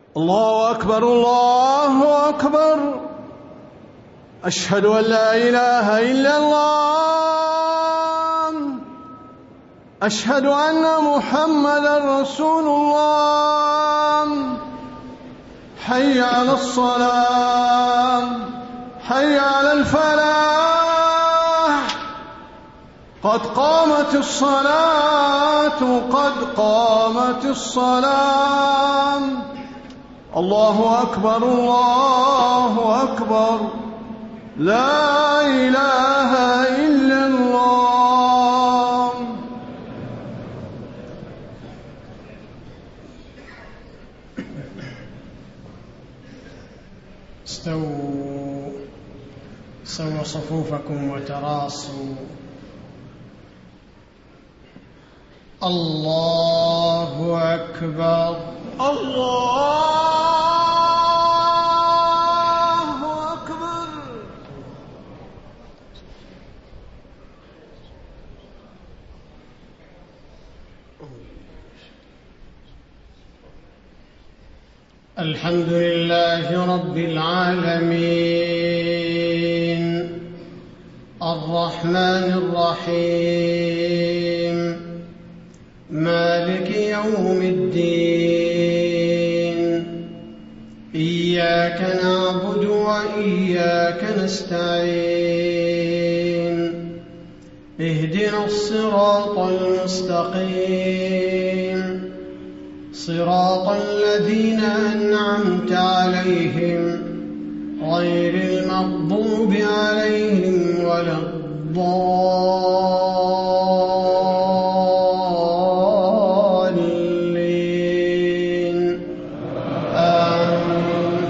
الله أكبر الله أكبر. أشهد أن لا إله إلا الله. أشهد أن محمدا رسول الله. حي على الصلاة، حي على الفلاح، قد قامت الصلاة، قد قامت الصلاة. الله أكبر الله أكبر. لا إله إلا الله. استووا صفوفكم وتراصوا. الله أكبر الله أكبر. الحمد لله رب العالمين، الرحمن الرحيم، مالك يوم الدين. إياك نعبد وإياك نستعين. اهدنا الصراط المستقيم، صراط الذين أنعمت عليهم غير المغضوب عليهم ولا الضالين. آمين.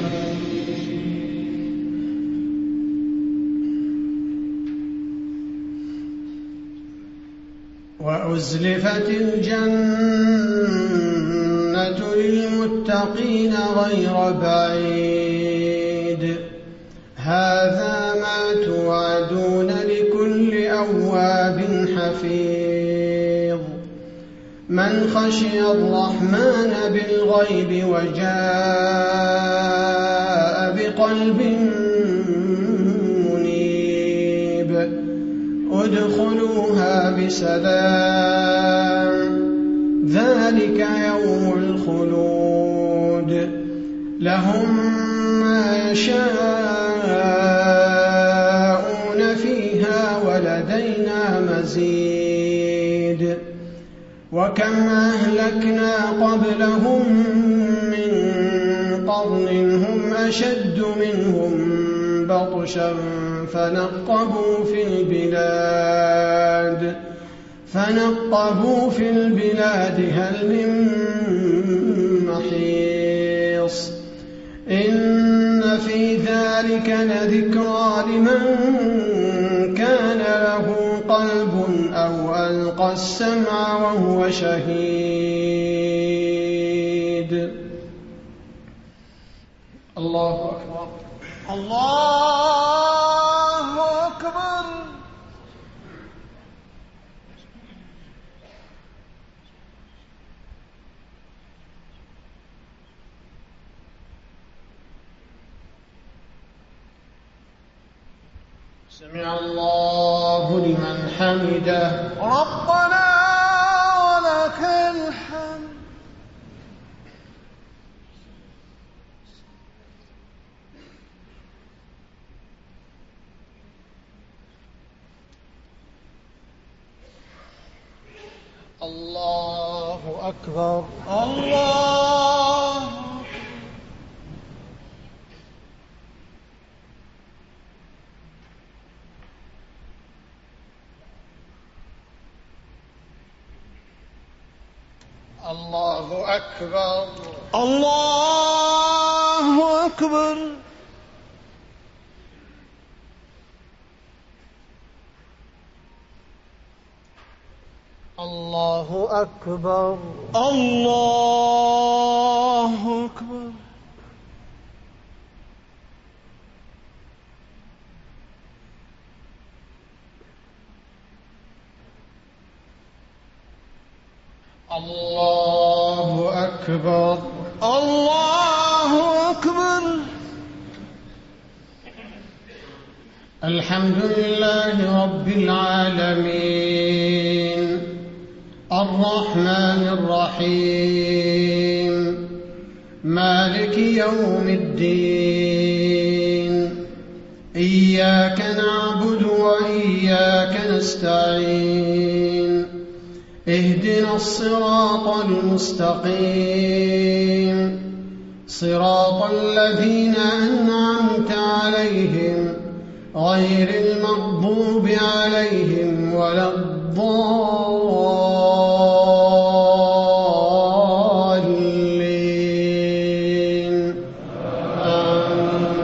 وأزلفت الجنة للمتقين غير بعيد. هذا ما توعدون لكل أواب حفيظ. من خشي الرحمن بالغيب وجاء بقلب منيب ادخلوها بسلام. ذلك يوم الخلود. لهم ما يشاءون فيها ولدينا مزيد. وكم أهلكنا قبلهم من قرن هم أشد منهم بطشا فنقبوا في البلاد هل من محيص. إن في ذلك لذكرى لمن كان له قلب أو ألقى السمع وهو شهيد. الله أكبر الله أكبر. سمع الله لمن حمده. ربنا ولك الحمد. الله أكبر الله. الله أكبر الله أكبر. الله أكبر الله أكبر. الله أكبر الله الحمد لله رب العالمين الرحمن الرحيم مالك يوم الدين إياك نعبد وإياك نستعين اهدنا الصراط المستقيم صراط الذين أنعمت عليهم غير المغضوب عليهم ولا الضالين آمين.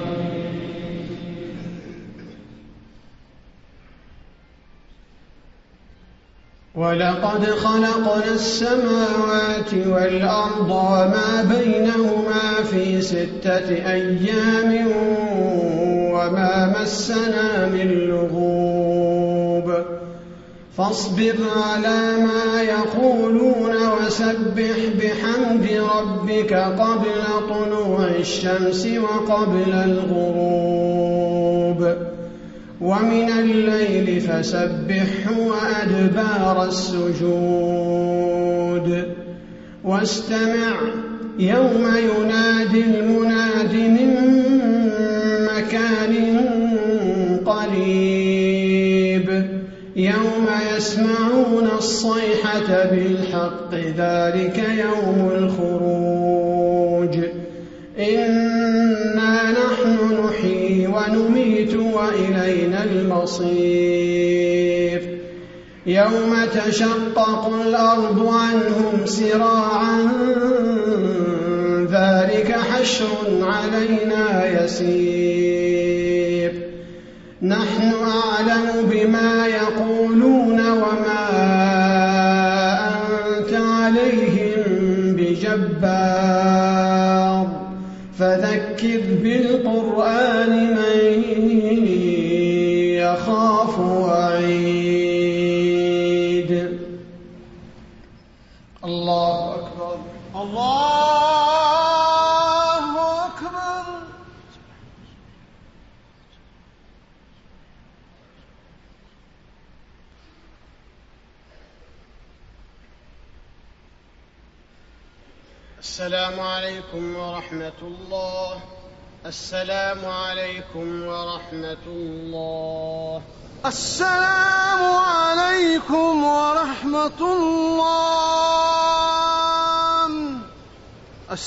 ولقد خلقنا السماوات والأرض وما بينهما في 6 أيام وما مسنا من لغوب فاصبر على ما يقولون وسبح بحمد ربك قبل طلوع الشمس وقبل الغروب ومن الليل فسبحه وأدبار السجود واستمع يوم ينادي المناد من مكان قريب يوم يسمعون الصيحة بالحق ذلك يوم الخروج إنا نحن نحيي ونميت وإلينا المصير يوم تشقق الأرض عنهم سراعا ذلك حشر علينا يسير نحن أعلم بما يقولون وما أنت عليهم بجبار فذكر بالقرآن من يخاف وعيد. الله أكبر الله أكبر. السلام عليكم ورحمة الله. السلام عليكم ورحمة الله. السلام عليكم ورحمة الله.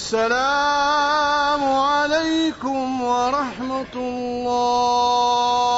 السلام عليكم ورحمة الله.